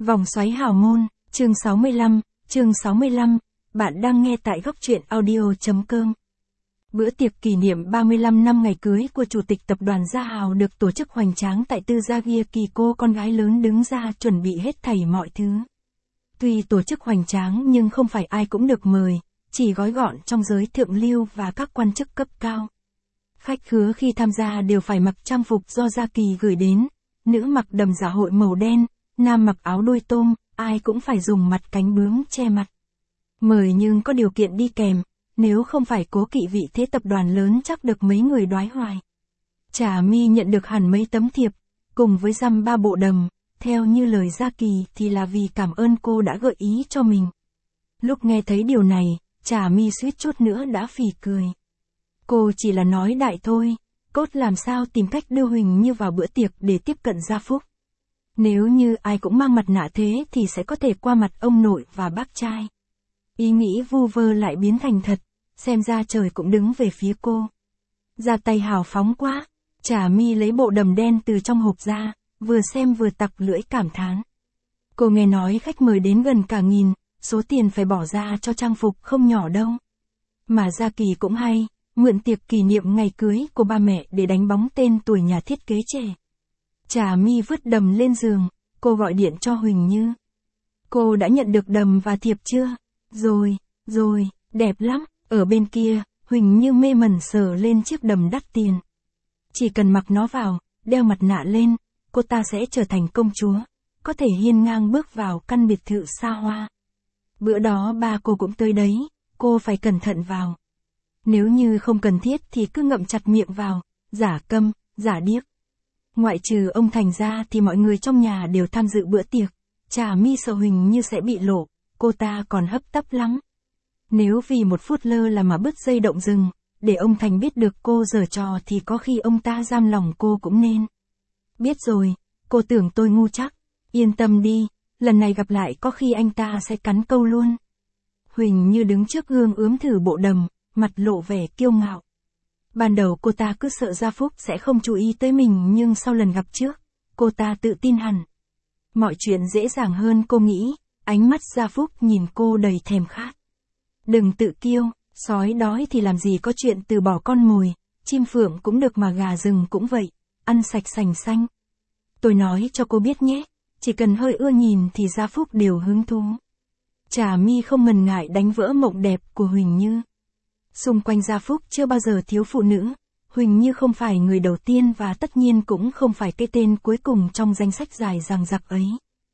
Vòng xoáy hào môn, chương 65, bạn đang nghe tại góc truyện audio.com. Bữa tiệc kỷ niệm 35 năm ngày cưới của Chủ tịch Tập đoàn Gia Hào được tổ chức hoành tráng tại Tư Gia Gia Kỳ. Cô con gái lớn đứng ra chuẩn bị hết thảy mọi thứ. Tuy tổ chức hoành tráng nhưng không phải ai cũng được mời, chỉ gói gọn trong giới thượng lưu và các quan chức cấp cao. Khách khứa khi tham gia đều phải mặc trang phục do Gia Kỳ gửi đến, nữ mặc đầm dạ hội màu đen, nam mặc áo đuôi tôm, ai cũng phải dùng mặt cánh bướm che mặt. Mời nhưng có điều kiện đi kèm, nếu không phải cố kỵ vị thế tập đoàn lớn chắc được mấy người đoái hoài. Trà My nhận được hẳn mấy tấm thiệp, cùng với dăm ba bộ đầm, theo như lời Gia Kỳ thì là vì cảm ơn cô đã gợi ý cho mình. Lúc nghe thấy điều này, Trà My suýt chút nữa đã phì cười. Cô chỉ là nói đại thôi, cốt làm sao tìm cách đưa Huỳnh Như vào bữa tiệc để tiếp cận Gia Phúc. Nếu như ai cũng mang mặt nạ thế thì sẽ có thể qua mặt ông nội và bác trai. Ý nghĩ vu vơ lại biến thành thật, xem ra trời cũng đứng về phía cô. Ra tay hào phóng quá, Trà My lấy bộ đầm đen từ trong hộp ra, vừa xem vừa tặc lưỡi cảm thán. Cô nghe nói khách mời đến gần cả 1000, số tiền phải bỏ ra cho trang phục không nhỏ đâu. Mà Gia Kỳ cũng hay, mượn tiệc kỷ niệm ngày cưới của ba mẹ để đánh bóng tên tuổi nhà thiết kế trẻ. Trà My vứt đầm lên giường, cô gọi điện cho Huỳnh Như. Cô đã nhận được đầm và thiệp chưa? Rồi, đẹp lắm. Ở bên kia, Huỳnh Như mê mẩn sờ lên chiếc đầm đắt tiền. Chỉ cần mặc nó vào, đeo mặt nạ lên, cô ta sẽ trở thành công chúa, có thể hiên ngang bước vào căn biệt thự xa hoa. Bữa đó ba cô cũng tới đấy, cô phải cẩn thận vào. Nếu như không cần thiết thì cứ ngậm chặt miệng vào, giả câm, giả điếc. Ngoại trừ ông Thành ra thì mọi người trong nhà đều tham dự bữa tiệc. Trà My sợ Huỳnh Như sẽ bị lộ, cô ta còn hấp tấp lắm. Nếu vì một phút lơ là mà bứt dây động rừng, để ông Thành biết được cô giở trò thì có khi ông ta giam lòng cô cũng nên. Biết rồi, cô tưởng tôi ngu chắc. Yên tâm đi, lần này gặp lại có khi anh ta sẽ cắn câu luôn. Huỳnh Như đứng trước gương ướm thử bộ đầm, mặt lộ vẻ kiêu ngạo. Ban đầu cô ta cứ sợ Gia Phúc sẽ không chú ý tới mình nhưng sau lần gặp trước, cô ta tự tin hẳn. Mọi chuyện dễ dàng hơn cô nghĩ, ánh mắt Gia Phúc nhìn cô đầy thèm khát. Đừng tự kiêu, sói đói thì làm gì có chuyện từ bỏ con mồi, chim phượng cũng được mà gà rừng cũng vậy, ăn sạch sành xanh. Tôi nói cho cô biết nhé, chỉ cần hơi ưa nhìn thì Gia Phúc đều hứng thú. Trà My không ngần ngại đánh vỡ mộng đẹp của Huỳnh Như. Xung quanh Gia Phúc chưa bao giờ thiếu phụ nữ, Huỳnh Như không phải người đầu tiên và tất nhiên cũng không phải cái tên cuối cùng trong danh sách dài dằng dặc ấy.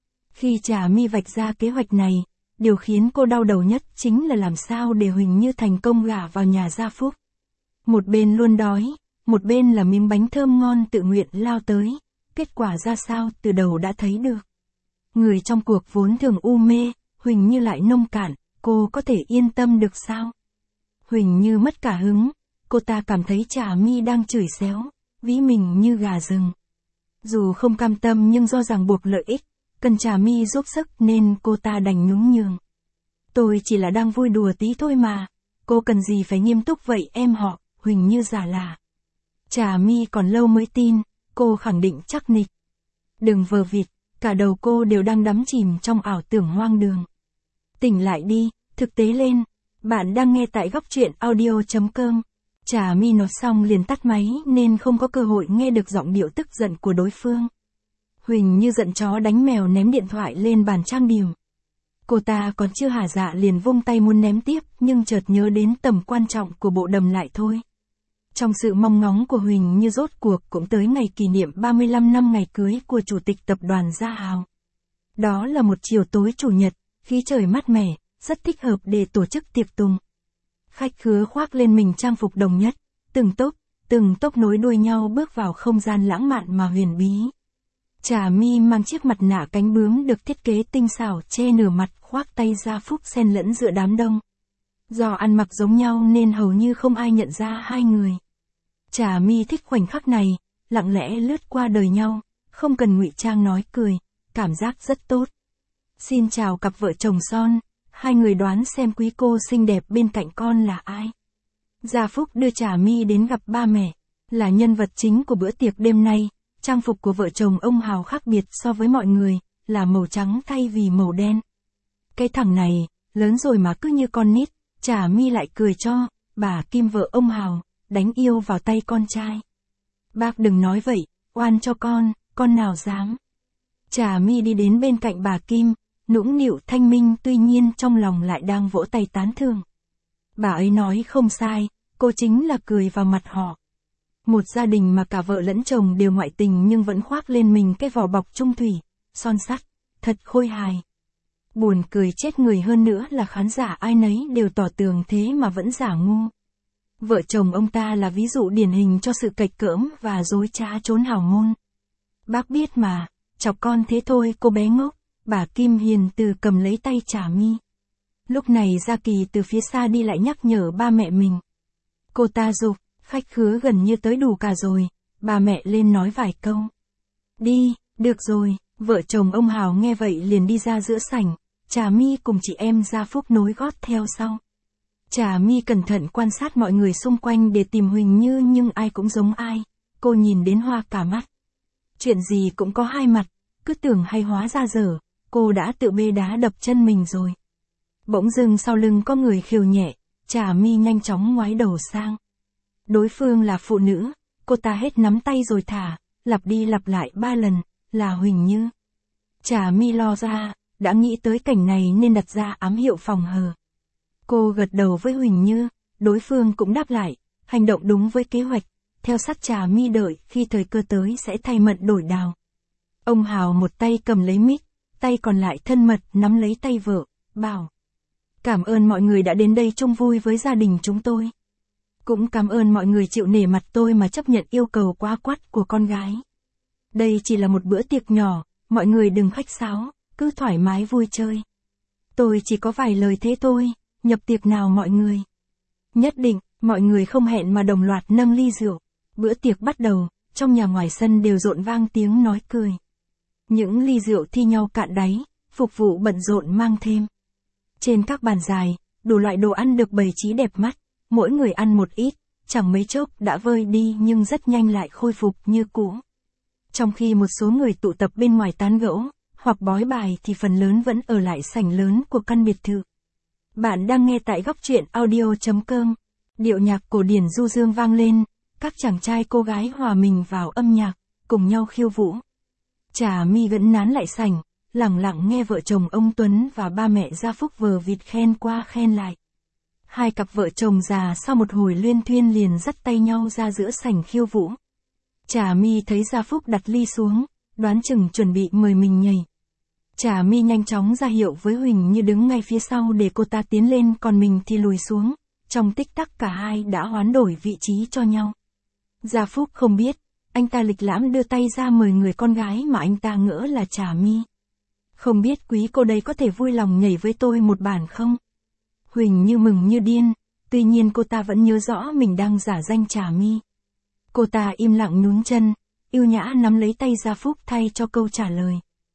Khi Trà My vạch ra kế hoạch này, điều khiến cô đau đầu nhất chính là làm sao để Huỳnh Như thành công gả vào nhà Gia Phúc. Một bên luôn đói, một bên là miếng bánh thơm ngon tự nguyện lao tới, kết quả ra sao từ đầu đã thấy được. Người trong cuộc vốn thường u mê, Huỳnh Như lại nông cạn, cô có thể yên tâm được sao? Huỳnh Như mất cả hứng, cô ta cảm thấy Trà My đang chửi xéo, ví mình như gà rừng. Dù không cam tâm nhưng do ràng buộc lợi ích, cần Trà My giúp sức nên cô ta đành nhún nhường. Tôi chỉ là đang vui đùa tí thôi mà, cô cần gì phải nghiêm túc vậy em họ, Huỳnh Như giả lả. Trà My còn lâu mới tin, cô khẳng định chắc nịch. Đừng vờ vịt, cả đầu cô đều đang đắm chìm trong ảo tưởng hoang đường. Tỉnh lại đi, thực tế lên. Bạn đang nghe tại góc truyện audio.com. Trà My nói xong liền tắt máy nên không có cơ hội nghe được giọng điệu tức giận của đối phương. Huỳnh Như giận chó đánh mèo ném điện thoại lên bàn trang điểm. Cô ta còn chưa hả dạ liền vung tay muốn ném tiếp nhưng chợt nhớ đến tầm quan trọng của bộ đầm lại thôi. Trong sự mong ngóng của Huỳnh Như rốt cuộc cũng tới ngày kỷ niệm 35 năm ngày cưới của Chủ tịch Tập đoàn Gia Hào. Đó là một chiều tối chủ nhật, khí trời mát mẻ, rất thích hợp để tổ chức tiệc tùng. Khách khứa khoác lên mình trang phục đồng nhất, từng tốp nối đuôi nhau bước vào không gian lãng mạn mà huyền bí. Trà My mang chiếc mặt nạ cánh bướm được thiết kế tinh xảo che nửa mặt, khoác tay Gia Phúc xen lẫn giữa đám đông. Do ăn mặc giống nhau nên hầu như không ai nhận ra hai người. Trà My thích khoảnh khắc này, lặng lẽ lướt qua đời nhau, không cần ngụy trang nói cười, cảm giác rất tốt. Xin chào cặp vợ chồng son. Hai người đoán xem quý cô xinh đẹp bên cạnh con là ai. Gia Phúc đưa Trà My đến gặp ba mẹ, là nhân vật chính của bữa tiệc đêm nay. Trang phục của vợ chồng ông Hào khác biệt so với mọi người, là màu trắng thay vì màu đen. Cái thằng này, lớn rồi mà cứ như con nít, Trà My lại cười cho, bà Kim vợ ông Hào, đánh yêu vào tay con trai. Bác đừng nói vậy, oan cho con nào dám. Trà My đi đến bên cạnh bà Kim, nũng nịu thanh minh, tuy nhiên trong lòng lại đang vỗ tay tán thưởng. Bà ấy nói không sai, cô chính là cười vào mặt họ. Một gia đình mà cả vợ lẫn chồng đều ngoại tình nhưng vẫn khoác lên mình cái vỏ bọc trung thủy, son sắt, thật khôi hài. Buồn cười chết người hơn nữa là khán giả ai nấy đều tỏ tường thế mà vẫn giả ngu. Vợ chồng ông ta là ví dụ điển hình cho sự cạch cỡm và dối trá trốn hào môn. Bác biết mà, chọc con thế thôi cô bé ngốc, bà Kim hiền từ cầm lấy tay Trà My. Lúc này Gia Kỳ từ phía xa đi lại nhắc nhở ba mẹ mình. Cô ta giục, khách khứa gần như tới đủ cả rồi, bà mẹ lên nói vài câu. Đi, được rồi, vợ chồng ông Hào nghe vậy liền đi ra giữa sảnh, Trà My cùng chị em Gia Phúc nối gót theo sau. Trà My cẩn thận quan sát mọi người xung quanh để tìm Huỳnh Như nhưng ai cũng giống ai, cô nhìn đến hoa cả mắt. Chuyện gì cũng có hai mặt, cứ tưởng hay hóa ra dở, cô đã tự bê đá đập chân mình rồi. Bỗng dưng sau lưng có người khều nhẹ, Trà My nhanh chóng ngoái đầu sang. Đối phương là phụ nữ, cô ta hết nắm tay rồi thả, lặp đi lặp lại 3 lần, là Huỳnh Như. Trà My lo ra, đã nghĩ tới cảnh này nên đặt ra ám hiệu phòng hờ. Cô gật đầu với Huỳnh Như, đối phương cũng đáp lại, hành động đúng với kế hoạch, theo sát Trà My đợi khi thời cơ tới sẽ thay mận đổi đào. Ông Hào một tay cầm lấy mic, tay còn lại thân mật nắm lấy tay vợ, bảo. Cảm ơn mọi người đã đến đây chung vui với gia đình chúng tôi. Cũng cảm ơn mọi người chịu nể mặt tôi mà chấp nhận yêu cầu quá quắt của con gái. Đây chỉ là một bữa tiệc nhỏ, mọi người đừng khách sáo, cứ thoải mái vui chơi. Tôi chỉ có vài lời thế thôi, nhập tiệc nào mọi người. Nhất định, mọi người không hẹn mà đồng loạt nâng ly rượu. Bữa tiệc bắt đầu, trong nhà ngoài sân đều rộn vang tiếng nói cười. Những ly rượu thi nhau cạn đáy, phục vụ bận rộn mang thêm. Trên các bàn dài, đủ loại đồ ăn được bày trí đẹp mắt, mỗi người ăn một ít, chẳng mấy chốc đã vơi đi nhưng rất nhanh lại khôi phục như cũ. Trong khi một số người tụ tập bên ngoài tán gẫu, hoặc bói bài thì phần lớn vẫn ở lại sảnh lớn của căn biệt thự. Bạn đang nghe tại Góc Truyện Audio.com. Điệu nhạc cổ điển du dương vang lên, các chàng trai cô gái hòa mình vào âm nhạc, cùng nhau khiêu vũ. Trà My vẫn nán lại sảnh, lặng lặng nghe vợ chồng ông Tuấn và ba mẹ Gia Phúc vờ vịt khen qua khen lại. Hai cặp vợ chồng già sau một hồi luyên thuyên liền dắt tay nhau ra giữa sảnh khiêu vũ. Trà My thấy Gia Phúc đặt ly xuống, đoán chừng chuẩn bị mời mình nhảy. Trà My nhanh chóng ra hiệu với Huỳnh Như đứng ngay phía sau để cô ta tiến lên còn mình thì lùi xuống. Trong tích tắc cả hai đã hoán đổi vị trí cho nhau. Gia Phúc không biết, anh ta lịch lãm đưa tay ra mời người con gái mà anh ta ngỡ là Trà My. Không biết quý cô đây có thể vui lòng nhảy với tôi một bản không? Huỳnh Như mừng như điên, tuy nhiên cô ta vẫn nhớ rõ mình đang giả danh Trà My. Cô ta im lặng nhún chân, yêu nhã nắm lấy tay Gia Phúc thay cho câu trả lời.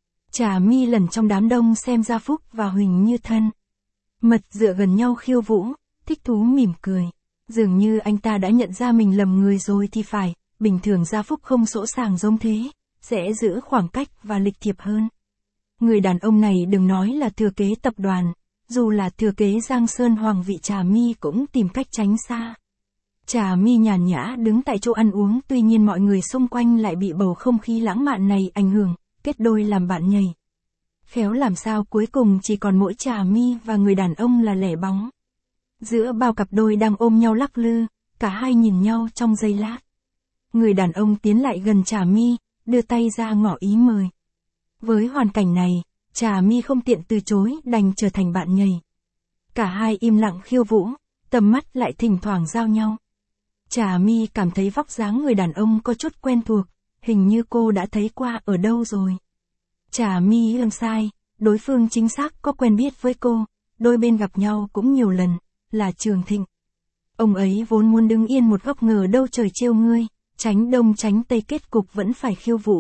Trà My lẩn trong đám đông xem Gia Phúc và Huỳnh Như thân mật dựa gần nhau khiêu vũ, thích thú mỉm cười. Dường như anh ta đã nhận ra mình lầm người rồi thì phải, bình thường Gia Phúc không sỗ sàng giống thế, sẽ giữ khoảng cách và lịch thiệp hơn. Người đàn ông này đừng nói là thừa kế tập đoàn, dù là thừa kế Giang Sơn Hoàng vị Trà My cũng tìm cách tránh xa. Trà My nhàn nhã đứng tại chỗ ăn uống, tuy nhiên mọi người xung quanh lại bị bầu không khí lãng mạn này ảnh hưởng, kết đôi làm bạn nhảy. Khéo làm sao cuối cùng chỉ còn mỗi Trà My và người đàn ông là lẻ bóng. Giữa bao cặp đôi đang ôm nhau lắc lư, cả hai nhìn nhau trong giây lát. Người đàn ông tiến lại gần Trà My, đưa tay ra ngỏ ý mời. Với hoàn cảnh này, Trà My không tiện từ chối, đành trở thành bạn nhảy. Cả hai im lặng khiêu vũ, tầm mắt lại thỉnh thoảng giao nhau. Trà My cảm thấy vóc dáng người đàn ông có chút quen thuộc, hình như cô đã thấy qua ở đâu rồi. Trà My không sai, đối phương chính xác có quen biết với cô, đôi bên gặp nhau cũng nhiều lần, là Trường Thịnh. Ông ấy vốn muốn đứng yên một góc ngờ đâu trời trêu ngươi, tránh đông tránh tây kết cục vẫn phải khiêu vũ.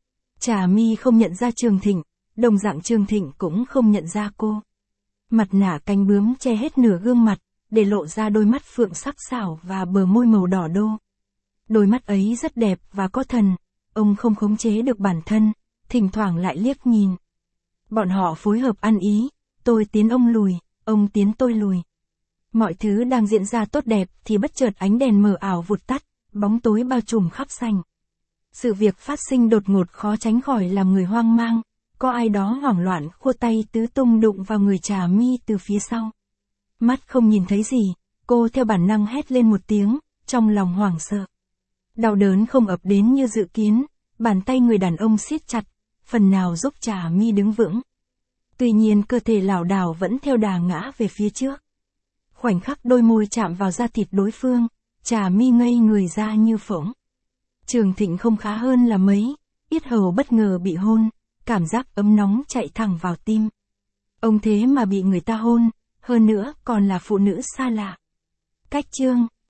Trà My không nhận ra Trường Thịnh, đồng dạng Trường Thịnh cũng không nhận ra cô. Mặt nạ cánh bướm che hết nửa gương mặt, để lộ ra đôi mắt phượng sắc sảo và bờ môi màu đỏ đô. Đôi mắt ấy rất đẹp và có thần, ông không khống chế được bản thân, thỉnh thoảng lại liếc nhìn, Bọn họ phối hợp ăn ý, tôi tiến ông lùi, ông tiến tôi lùi. Mọi thứ đang diễn ra tốt đẹp thì bất chợt ánh đèn mờ ảo vụt tắt, bóng tối bao trùm khắp sảnh. Sự việc phát sinh đột ngột khó tránh khỏi làm người hoang mang, có ai đó hoảng loạn khua tay tứ tung đụng vào người Trà My từ phía sau. Mắt không nhìn thấy gì, cô theo bản năng hét lên một tiếng, trong lòng hoảng sợ. Đau đớn không ập đến như dự kiến, bàn tay người đàn ông siết chặt, phần nào giúp Trà My đứng vững. Tuy nhiên cơ thể lảo đảo vẫn theo đà ngã về phía trước. Khoảnh khắc đôi môi chạm vào da thịt đối phương, Trà My ngây người ra như phỗng. Trường Thịnh không khá hơn là mấy, yết hầu bất ngờ bị hôn, cảm giác ấm nóng chạy thẳng vào tim. Ông thế mà bị người ta hôn, hơn nữa còn là phụ nữ xa lạ. Cách chương